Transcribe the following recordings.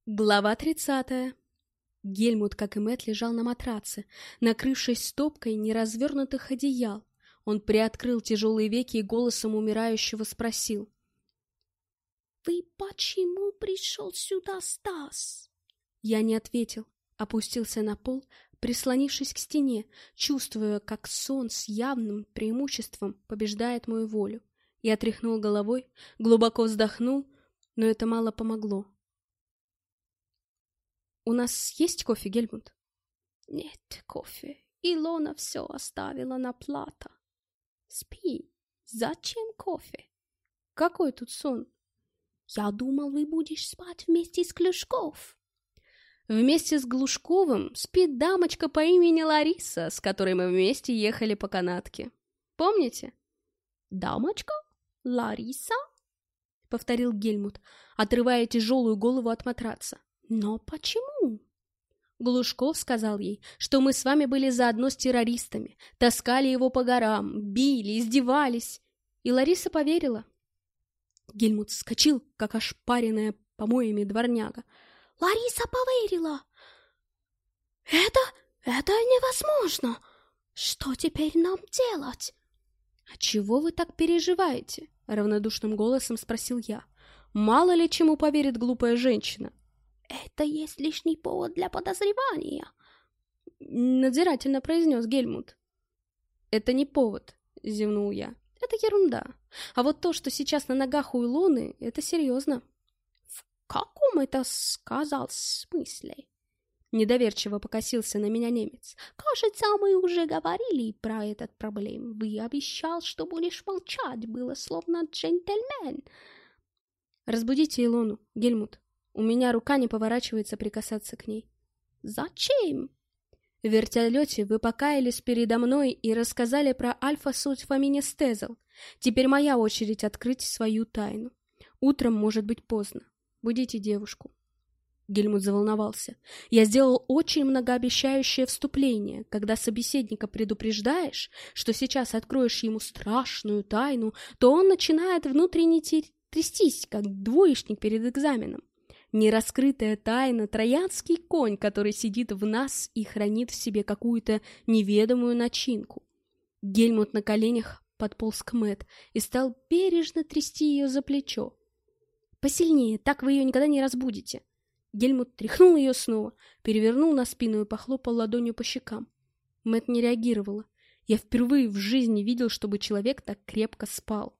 Глава 30. Гельмут, как и Мэтт, лежал на матраце, накрывшись стопкой неразвернутых одеял. Он приоткрыл тяжелые веки и голосом умирающего спросил: «Вы почему пришел сюда, Стас?» Я не ответил, опустился на пол, прислонившись к стене, чувствуя, как сон с явным преимуществом побеждает мою волю. Я тряхнул головой, глубоко вздохнул, но это мало помогло. «У нас есть кофе, Гельмут?» «Нет кофе. Илона все оставила на плата. Спи. Зачем кофе?» «Какой тут сон?» «Я думал, вы будешь спать вместе с Глушков». «Вместе с Глушковым спит дамочка по имени Лариса, с которой мы вместе ехали по канатке. Помните?» «Дамочка? Лариса?» — повторил Гельмут, отрывая тяжелую голову от матраца. «Но почему?» Глушков сказал ей, что мы с вами были заодно с террористами, таскали его по горам, били, издевались. И Лариса поверила. Гельмут вскочил, как ошпаренная помоями дворняга. «Лариса поверила! Это невозможно! Что теперь нам делать?» «А чего вы так переживаете?» — равнодушным голосом спросил я. «Мало ли чему поверит глупая женщина». «Это есть лишний повод для подозревания», — надзирательно произнес Гельмут. «Это не повод», — зевнул я. «Это ерунда. А вот то, что сейчас на ногах у Илоны, это серьезно». «В каком это сказал смысле?» Недоверчиво покосился на меня немец. «Кажется, мы уже говорили про этот проблем. Вы обещал, что будешь молчать. Было словно джентльмен». «Разбудите Илону, Гельмут. У меня рука не поворачивается прикасаться к ней». «Зачем?» В вертолете вы покаялись передо мной и рассказали про альфа-сульфаминестезол. Теперь моя очередь открыть свою тайну. Утром может быть поздно. Будите девушку». Гельмут заволновался. Я сделал очень многообещающее вступление. Когда собеседника предупреждаешь, что сейчас откроешь ему страшную тайну, то он начинает внутренне трястись, как двоечник перед экзаменом. Нераскрытая тайна — троянский конь, который сидит в нас и хранит в себе какую-то неведомую начинку. Гельмут на коленях подполз к Мэтт и стал бережно трясти ее за плечо. «Посильнее, так вы ее никогда не разбудите». Гельмут тряхнул ее снова, перевернул на спину и похлопал ладонью по щекам. Мэтт не реагировала. Я впервые в жизни видел, чтобы человек так крепко спал.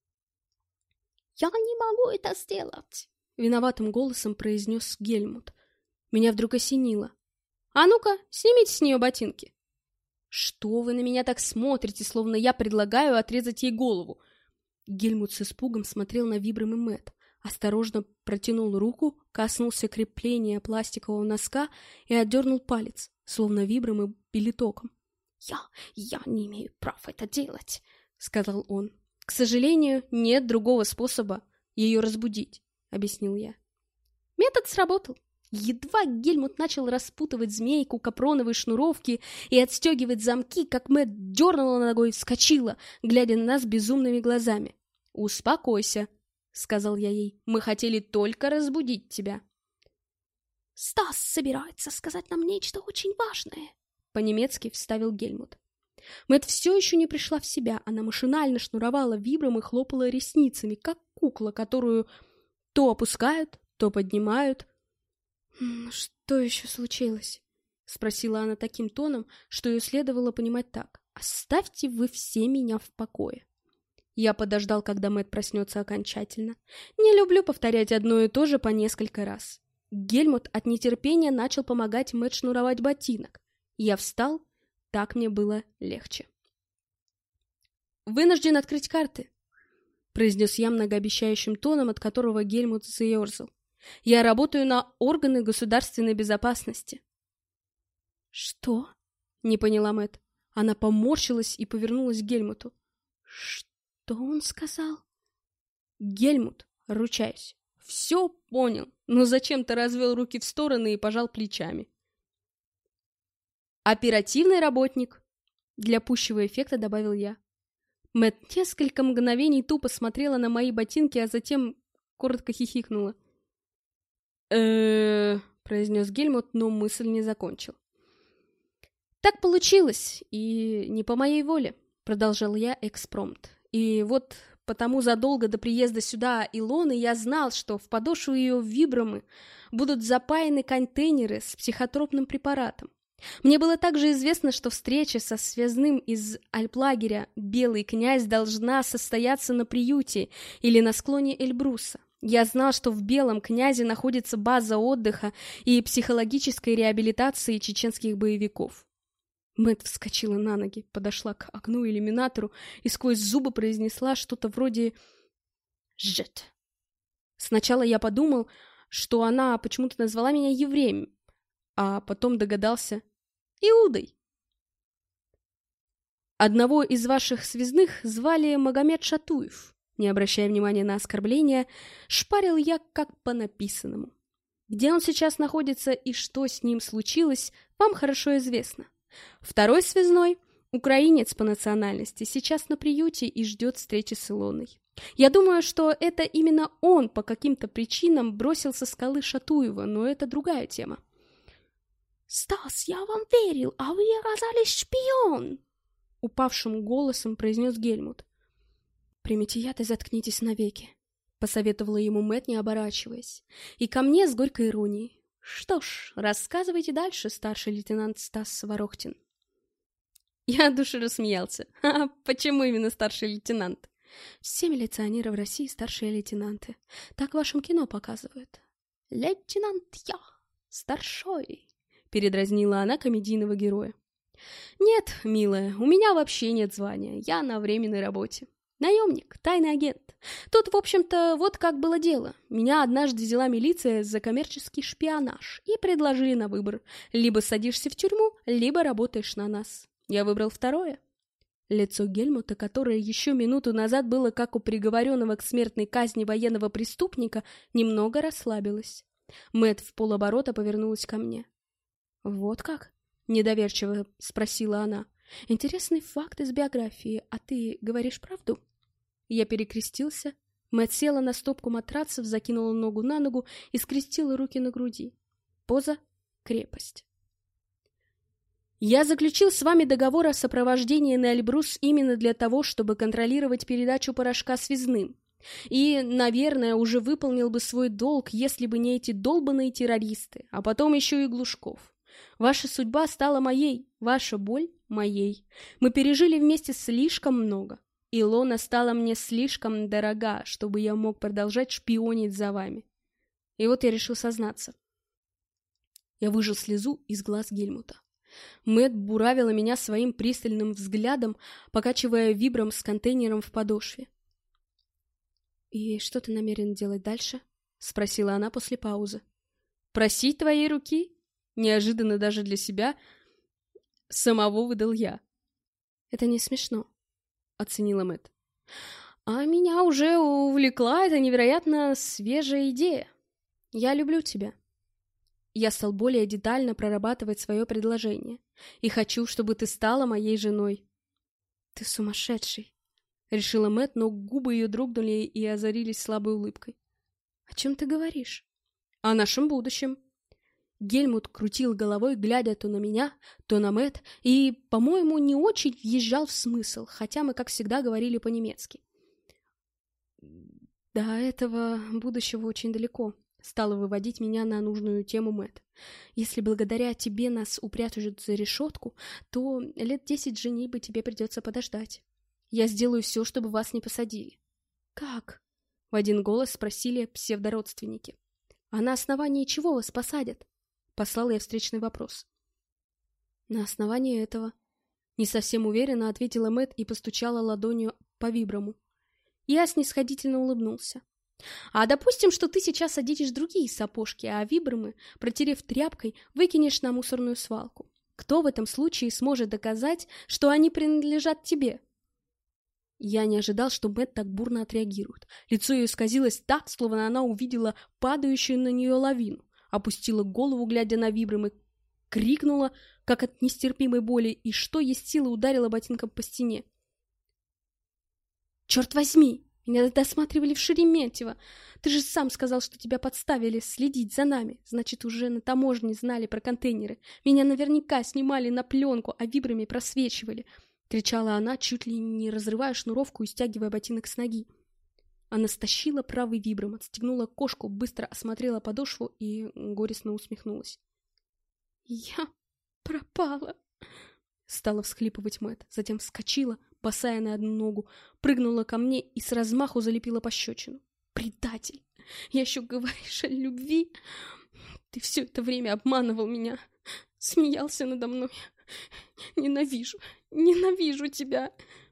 «Я не могу это сделать», — виноватым голосом произнес Гельмут. Меня вдруг осенило. «А ну-ка, снимите с нее ботинки!» «Что вы на меня так смотрите, словно я предлагаю отрезать ей голову?» Гельмут с испугом смотрел на Вибрам и Мэтт, осторожно протянул руку, коснулся крепления пластикового носка и отдернул палец, словно Вибрам и били током. «Я не имею права это делать», — сказал он. «К сожалению, нет другого способа ее разбудить», — объяснил я. Метод сработал. Едва Гельмут начал распутывать змейку капроновой шнуровки и отстегивать замки, как Мэтт дернула ногой и вскочила, глядя на нас безумными глазами. «Успокойся», — сказал я ей. «Мы хотели только разбудить тебя». «Стас собирается сказать нам нечто очень важное», — по-немецки вставил Гельмут. Мэтт все еще не пришла в себя. Она машинально шнуровала Вибрам и хлопала ресницами, как кукла, которую то опускают, то поднимают. «Что еще случилось?» — спросила она таким тоном, что ее следовало понимать так. «Оставьте вы все меня в покое». Я подождал, когда Мэтт проснется окончательно. Не люблю повторять одно и то же по несколько раз. Гельмут от нетерпения начал помогать Мэтт шнуровать ботинок. Я встал. Так мне было легче. «Вынужден открыть карты», — произнес я многообещающим тоном, от которого Гельмут заерзал. «Я работаю на органы государственной безопасности». «Что?» — не поняла Мэтт. Она поморщилась и повернулась к Гельмуту. «Что он сказал?» «Гельмут, ручаюсь, все понял, но зачем-то развел руки в стороны и пожал плечами». «Оперативный работник», — для пущего эффекта добавил я. Мэтт несколько мгновений тупо смотрела на мои ботинки, а затем коротко хихикнула. произнес Гельмут, но мысль не закончил. «Так получилось, и не по моей воле», — продолжал я экспромт. «И вот потому задолго до приезда сюда Илоны я знал, что в подошву ее вибрамы будут запаяны контейнеры с психотропным препаратом. Мне было также известно, что встреча со связным из альплагеря «Белый князь» должна состояться на приюте или на склоне Эльбруса. Я знал, что в Белом князе находится база отдыха и психологической реабилитации чеченских боевиков». Мэтт вскочила на ноги, подошла к окну-иллюминатору и сквозь зубы произнесла что-то вроде «Жет». Сначала я подумал, что она почему-то назвала меня евреем, а потом догадался Иудой. «Одного из ваших связных звали Магомед Шатуев», не обращая внимания на оскорбления, шпарил я как по написанному. Где он сейчас находится и что с ним случилось, вам хорошо известно. Второй связной, украинец по национальности, сейчас на приюте и ждет встречи с Илоной. Я думаю, что это именно он по каким-то причинам бросил со скалы Шатуева, но это другая тема. «Стас, я вам верил, а вы оказались шпион!» Упавшим голосом произнес Гельмут. «Примите яд и заткнитесь навеки», — посоветовала ему Мэтт, не оборачиваясь. И ко мне с горькой иронией. «Что ж, рассказывайте дальше, старший лейтенант Стас Ворохтин». Я от души рассмеялся. Почему именно старший лейтенант? Все милиционеры в России старшие лейтенанты. Так в вашем кино показывают. «Лейтенант я, старшой», — передразнила она комедийного героя. «Нет, милая, у меня вообще нет звания. Я на временной работе. Наемник, тайный агент. Тут, в общем-то, вот как было дело. Меня однажды взяла милиция за коммерческий шпионаж и предложили на выбор. Либо садишься в тюрьму, либо работаешь на нас. Я выбрал второе». Лицо Гельмута, которое еще минуту назад было как у приговоренного к смертной казни военного преступника, немного расслабилось. Мэтт в полоборота повернулась ко мне. «Вот как?» — недоверчиво спросила она. «Интересный факт из биографии. А ты говоришь правду?» Я перекрестился. Мэтт села на стопку матрацев, закинула ногу на ногу и скрестила руки на груди. Поза — крепость. «Я заключил с вами договор о сопровождении на Эльбрус именно для того, чтобы контролировать передачу порошка связным. И, наверное, уже выполнил бы свой долг, если бы не эти долбаные террористы, а потом еще и Глушков. Ваша судьба стала моей, ваша боль — моей. Мы пережили вместе слишком много. Илона стала мне слишком дорога, чтобы я мог продолжать шпионить за вами. И вот я решил сознаться». Я выжал слезу из глаз Гельмута. Мэтт буравила меня своим пристальным взглядом, покачивая вибром с контейнером в подошве. «И что ты намерен делать дальше?» — спросила она после паузы. «Просить твоей руки?» Неожиданно даже для себя самого выдал я. «Это не смешно», — оценила Мэтт. «А меня уже увлекла эта невероятно свежая идея. Я люблю тебя». Я стал более детально прорабатывать свое предложение. «И хочу, чтобы ты стала моей женой». «Ты сумасшедший», — решила Мэтт, но губы ее дрогнули и озарились слабой улыбкой. «О чем ты говоришь?» «О нашем будущем». Гельмут крутил головой, глядя то на меня, то на Мэтт, и, по-моему, не очень въезжал в смысл, хотя мы, как всегда, говорили по-немецки. «До этого будущего очень далеко», — стала выводить меня на нужную тему Мэтт. «Если благодаря тебе нас упрячут за решетку, то 10 лет женитьбы тебе придется подождать. Я сделаю все, чтобы вас не посадили». «Как?» — в один голос спросили псевдородственники. «А на основании чего вас посадят?» — послал я встречный вопрос. «На основании этого», — не совсем уверенно ответила Мэтт и постучала ладонью по вибраму. Я снисходительно улыбнулся. «А допустим, что ты сейчас оденешь другие сапожки, а вибрамы, протерев тряпкой, выкинешь на мусорную свалку. Кто в этом случае сможет доказать, что они принадлежат тебе?» Я не ожидал, что Мэтт так бурно отреагирует. Лицо ее исказилось так, словно она увидела падающую на нее лавину, опустила голову, глядя на вибрамы, крикнула, как от нестерпимой боли, и что есть силы ударила ботинком по стене. «Черт возьми!» Меня досматривали в Шереметьево. Ты же сам сказал, что тебя подставили следить за нами. Значит, уже на таможне знали про контейнеры. Меня наверняка снимали на пленку, а вибрами просвечивали. Кричала она, чуть ли не разрывая шнуровку и стягивая ботинок с ноги. Она стащила правый вибром, отстегнула кошку, быстро осмотрела подошву и горестно усмехнулась. «Я пропала!» Стала всхлипывать Мэтт, затем вскочила, босая на одну ногу, прыгнула ко мне и с размаху залепила пощечину. «Предатель! Я еще говоришь о любви? Ты все это время обманывал меня, смеялся надо мной. Ненавижу, ненавижу тебя!»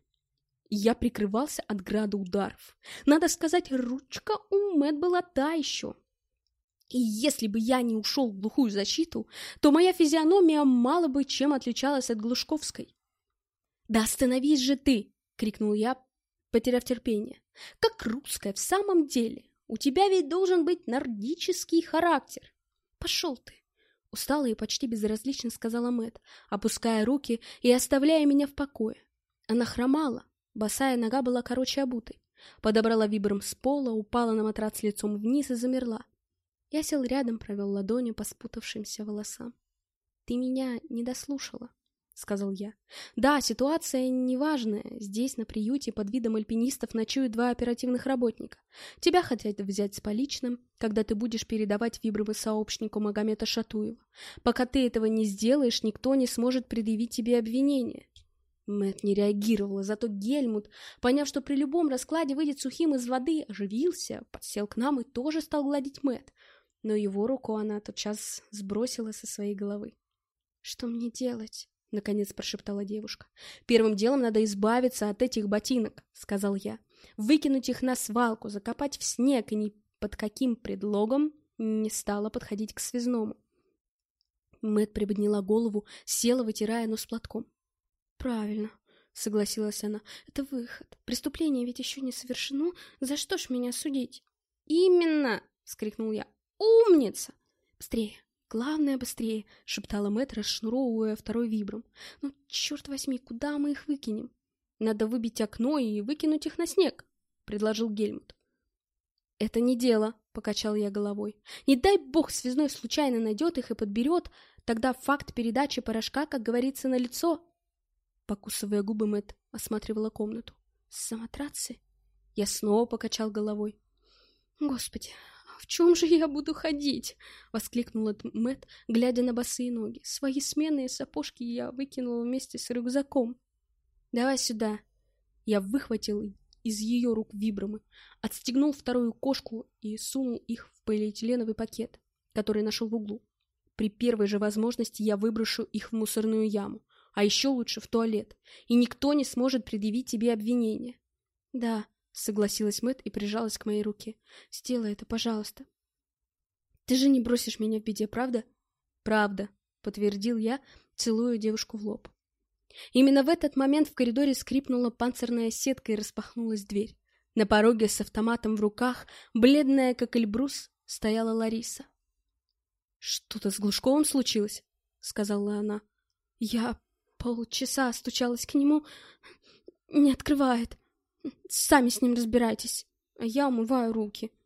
Я прикрывался от града ударов. Надо сказать, ручка у Мэтт была та еще. И если бы я не ушел в глухую защиту, то моя физиономия мало бы чем отличалась от Глушковской. «Да остановись же ты!» — крикнул я, потеряв терпение. «Как русская в самом деле! У тебя ведь должен быть нордический характер!» «Пошел ты!» — устало и почти безразлично сказала Мэтт, опуская руки и оставляя меня в покое. Она хромала, босая нога была короче обутой. Подобрала вибром с пола, упала на матрац лицом вниз и замерла. Я сел рядом, провел ладонью по спутавшимся волосам. «Ты меня не дослушала», — сказал я. «Да, ситуация неважная. Здесь, на приюте, под видом альпинистов ночуют 2 оперативных работника. Тебя хотят взять с поличным, когда ты будешь передавать вибровы сообщнику Магомета Шатуева. Пока ты этого не сделаешь, никто не сможет предъявить тебе обвинение». Мэтт не реагировала, зато Гельмут, поняв, что при любом раскладе выйдет сухим из воды, оживился, подсел к нам и тоже стал гладить Мэтт. Но его руку она тотчас сбросила со своей головы. «Что мне делать?» — наконец прошептала девушка. «Первым делом надо избавиться от этих ботинок», — сказал я. «Выкинуть их на свалку, закопать в снег и ни под каким предлогом не стала подходить к связному». Мэтт приподняла голову, села, вытирая нос платком. «Правильно», — согласилась она. «Это выход. Преступление ведь еще не совершено. За что ж меня судить?» «Именно!» — вскрикнул я. «Умница!» «Быстрее! Главное, быстрее!» — шептала Мэтт, расшнуровывая второй вибром. «Ну, черт возьми, куда мы их выкинем?» «Надо выбить окно и выкинуть их на снег», — предложил Гельмут. «Это не дело», — покачал я головой. «Не дай бог связной случайно найдет их и подберет, тогда факт передачи порошка, как говорится, налицо». Покусывая губы, Мэтт осматривала комнату. «Самотратцы?» Я снова покачал головой. «Господи, в чем же я буду ходить?» — воскликнула Мэтт, глядя на босые ноги. «Свои сменные сапожки я выкинула вместе с рюкзаком». «Давай сюда». Я выхватил из ее рук вибромы, отстегнул вторую кошку и сунул их в полиэтиленовый пакет, который нашел в углу. При первой же возможности я выброшу их в мусорную яму, а еще лучше в туалет, и никто не сможет предъявить тебе обвинение. «Да», — согласилась Мэтт и прижалась к моей руке. «Сделай это, пожалуйста». «Ты же не бросишь меня в беде, правда?» «Правда», — подтвердил я, целуя девушку в лоб. Именно в этот момент в коридоре скрипнула панцирная сетка и распахнулась дверь. На пороге с автоматом в руках, бледная как Эльбрус, стояла Лариса. «Что-то с Глушковым случилось?» — сказала она. «Я полчаса стучалась к нему, не открывает. Сами с ним разбирайтесь, а я умываю руки».